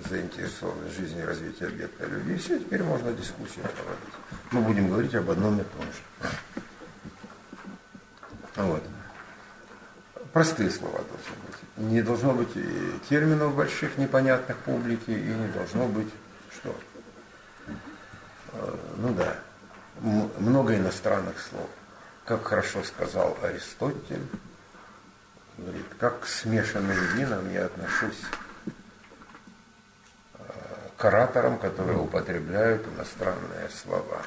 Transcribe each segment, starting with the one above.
заинтересованы в жизни и развитии объекта любви. Все, теперь можно дискуссию проводить. Мы будем говорить об одном и том же. Вот. Простые слова должны быть. Не должно быть терминов больших, непонятных публике, и не должно быть что? Ну да, много иностранных слов. Как хорошо сказал Аристотель, говорит, как к смешанным винам я отношусь к ораторам, которые употребляют иностранные слова.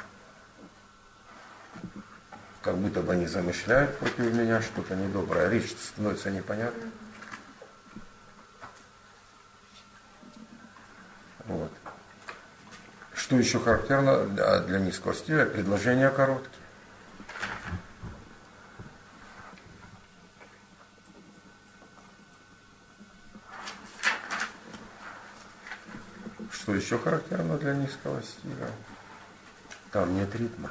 Как будто бы они замышляют против меня что-то недоброе. Речь становится непонятной. Вот. Что еще характерно для низкого стиля? Предложения короткие. Что еще характерно для низкого стиля? Там нет ритма.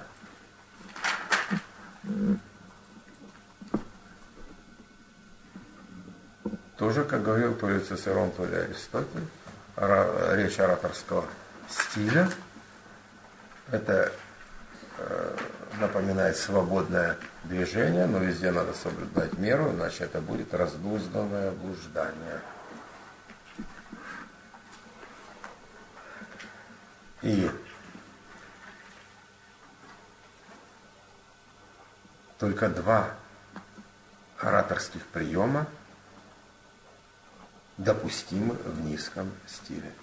Тоже, как говорил то ли Цицерон, то ли Аристотель, речь ораторского стиля это напоминает свободное движение, но везде надо соблюдать меру, иначе это будет раздузданное блуждание. И только два ораторских приема допустимы в низком стиле.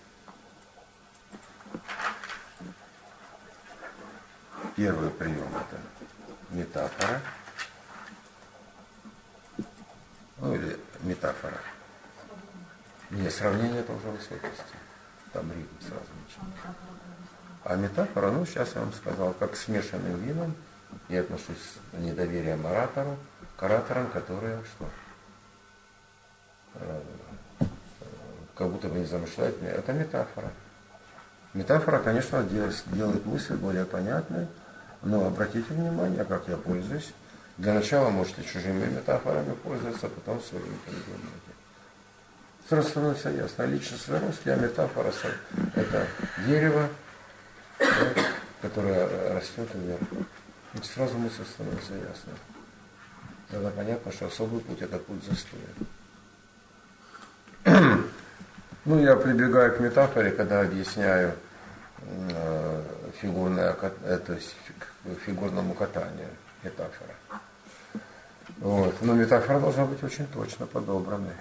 Первый прием это метафора, ну или метафора. Не, сравнение это уже высокий стиль. Там ритм сразу начинается. А метафора, ну сейчас я вам сказал, как к смешанным винам я отношусь с недоверием оратору, к ораторам, которые что? Как будто бы не замышляют. Это метафора. Метафора, конечно, делает мысль более понятной, но обратите внимание, как я пользуюсь. Для начала можете чужими метафорами пользоваться, а потом своими придумывать. Сразу становится ясно. Личностный рост, я метафора, это дерево, да, которое растет вверх. И сразу мысль становится ясной. Тогда понятно, что особый путь это путь застоя. Ну, я прибегаю к метафоре, когда объясняю то есть фигурному катанию. Метафора. Вот. Но метафора должна быть очень точно подобранной.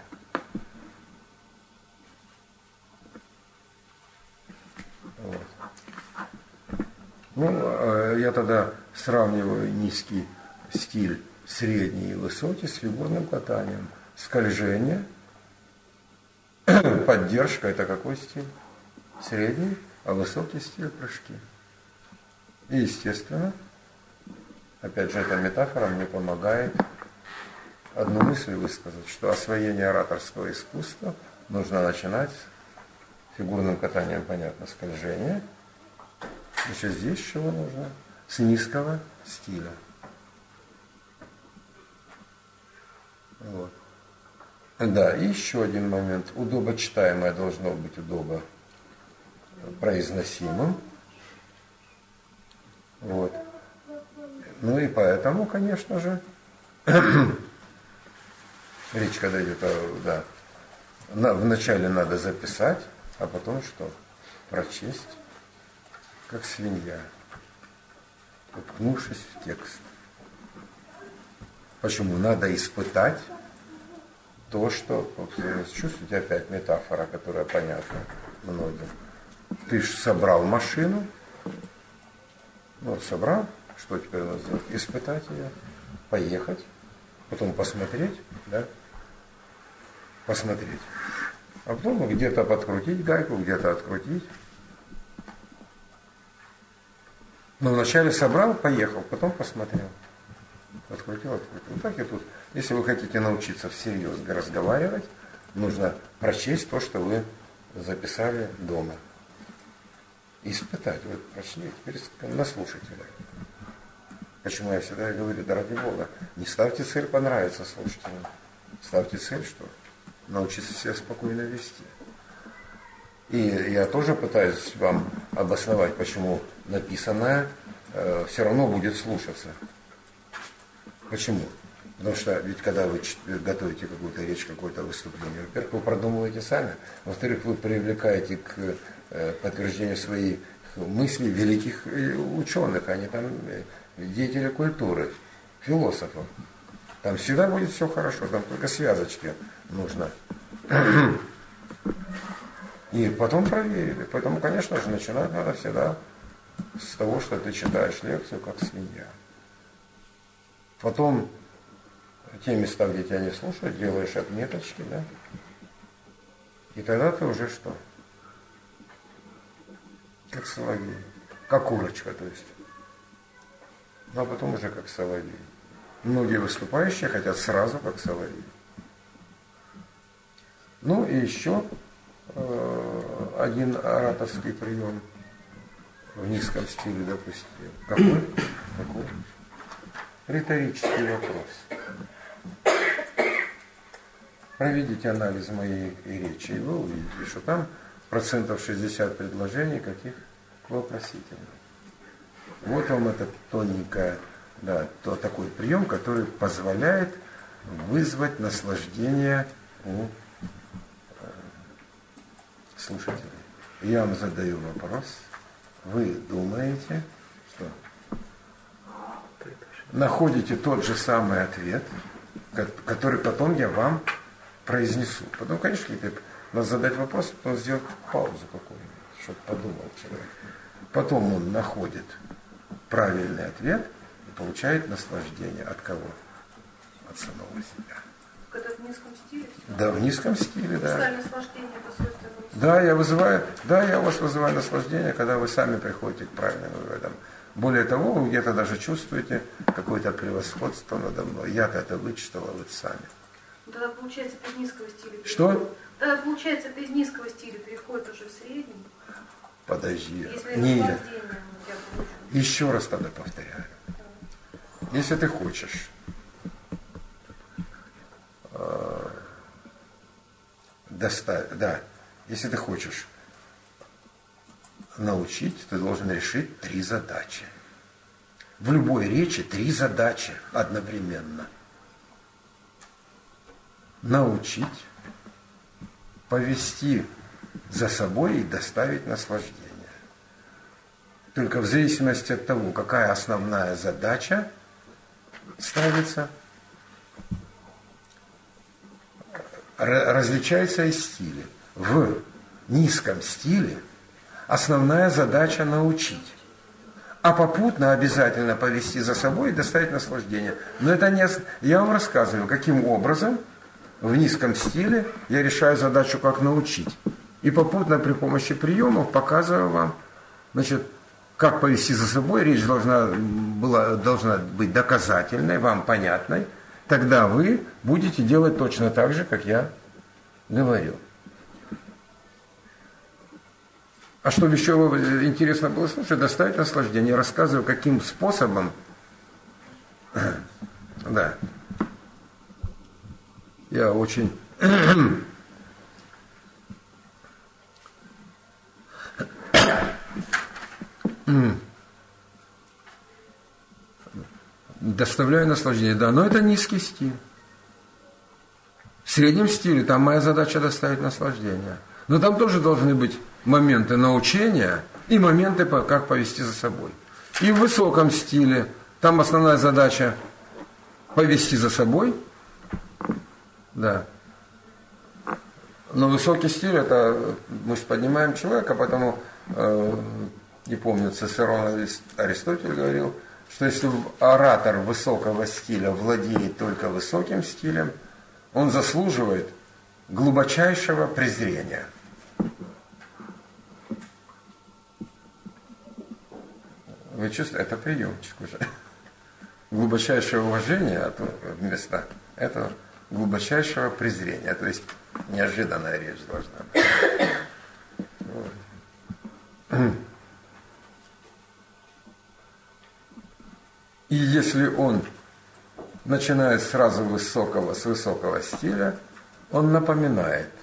Вот. Ну, я тогда сравниваю низкий стиль, средний и высокий с фигурным катанием. Скольжение. Поддержка – это какой стиль? Средний, а высокий стиль – прыжки. И, естественно, опять же, эта метафора мне помогает одну мысль высказать, что освоение ораторского искусства нужно начинать с фигурным катанием, понятно, скольжение. Значит, здесь чего нужно? С низкого стиля. Вот. Да, и еще один момент. Удобочитаемое должно быть удобопроизносимым. Вот. Ну и поэтому, конечно же, речь когда идет, да, вначале надо записать, а потом что? Прочесть, как свинья, уткнувшись в текст. Почему? Надо испытать то, что, чувствуете, опять метафора, которая понятна многим. Ты же собрал машину, ну, собрал, что теперь надо сделать? Испытать ее, поехать, потом посмотреть, да, посмотреть. А потом где-то подкрутить гайку, где-то открутить. Но вначале собрал, поехал, потом посмотрел. Открутил. Ну так и тут. Если вы хотите научиться всерьез разговаривать, нужно прочесть то, что вы записали дома. Испытать. Вы прочли, теперь на слушателя. Почему я всегда говорю, да ради Бога, не ставьте цель понравиться слушателям. Ставьте цель, что научиться себя спокойно вести. И я тоже пытаюсь вам обосновать, почему написанное все равно будет слушаться. Почему? Потому что ведь когда вы готовите какую-то речь, какое-то выступление, во-первых, вы продумываете сами, во-вторых, вы привлекаете к подтверждению своих мыслей великих ученых, они там деятели культуры, философов. Там всегда будет все хорошо, там только связочки нужно. И потом проверили. Поэтому, конечно же, начинать надо всегда с того, что ты читаешь лекцию, как свинья. Потом те места, где тебя не слушают, делаешь отметочки, да? И тогда ты уже что? Как соловей. Как курочка, то есть. Ну, а потом уже как соловей. Многие выступающие хотят сразу как соловей. Ну и еще один ораторский прием в низком стиле, допустим. Какой? Какой? Риторический вопрос. Проведите анализ моей речи, и вы увидите, что там 60% предложений каких вопросительных. Вот вам это тоненькое, да, такой прием, который позволяет вызвать наслаждение у слушателей. Я вам задаю вопрос, вы думаете, что находите тот же самый ответ, который потом я вам произнесу. Потом, конечно, надо задать вопрос, потом сделать паузу какую-нибудь, чтобы подумал человек. Потом он находит правильный ответ и получает наслаждение. От кого? От самого себя. Это в низком стиле? Да, в низком стиле, да. Наслаждение, это свойственно. Да, я у вас вызываю наслаждение, когда вы сами приходите к правильным выводам. Более того, вы где-то даже чувствуете какое-то превосходство надо мной. Я-то это вычитал, а вы сами. Тогда получается, это из низкого стиля переходит. Что? Тогда получается, это из низкого стиля переходит уже в средний. Подожди. Если Нет. я получу. Еще раз тогда повторяю. Если ты хочешь если ты хочешь научить, ты должен решить 3 задачи. В любой речи 3 задачи одновременно. Научить, повести за собой и доставить наслаждение. Только в зависимости от того, какая основная задача ставится, различаются и стили. В низком стиле основная задача научить, а попутно обязательно повести за собой и доставить наслаждение. Но это не... Я вам рассказываю, каким образом в низком стиле я решаю задачу, как научить. И попутно при помощи приемов показываю вам, значит, как повести за собой. Речь должна быть доказательной, вам понятной. Тогда вы будете делать точно так же, как я говорю. А чтобы еще интересно было слушать, доставить наслаждение. Я рассказываю, каким способом. Да. Я очень... доставляю наслаждение. Да, но это низкий стиль. В среднем стиле там моя задача доставить наслаждение. Но там тоже должны быть моменты научения и моменты, как повести за собой. И в высоком стиле там основная задача повести за собой. Да. Но высокий стиль, это мы же поднимаем человека, поэтому, не помню, Цицерон Аристотель говорил, что если оратор высокого стиля владеет только высоким стилем, он заслуживает глубочайшего презрения. Вы чувствуете, это приемчик уже. Глубочайшее уважение, а то вместо этого глубочайшего презрения. То есть неожиданная речь должна быть. Вот. И если он начинает сразу с высокого стиля, он напоминает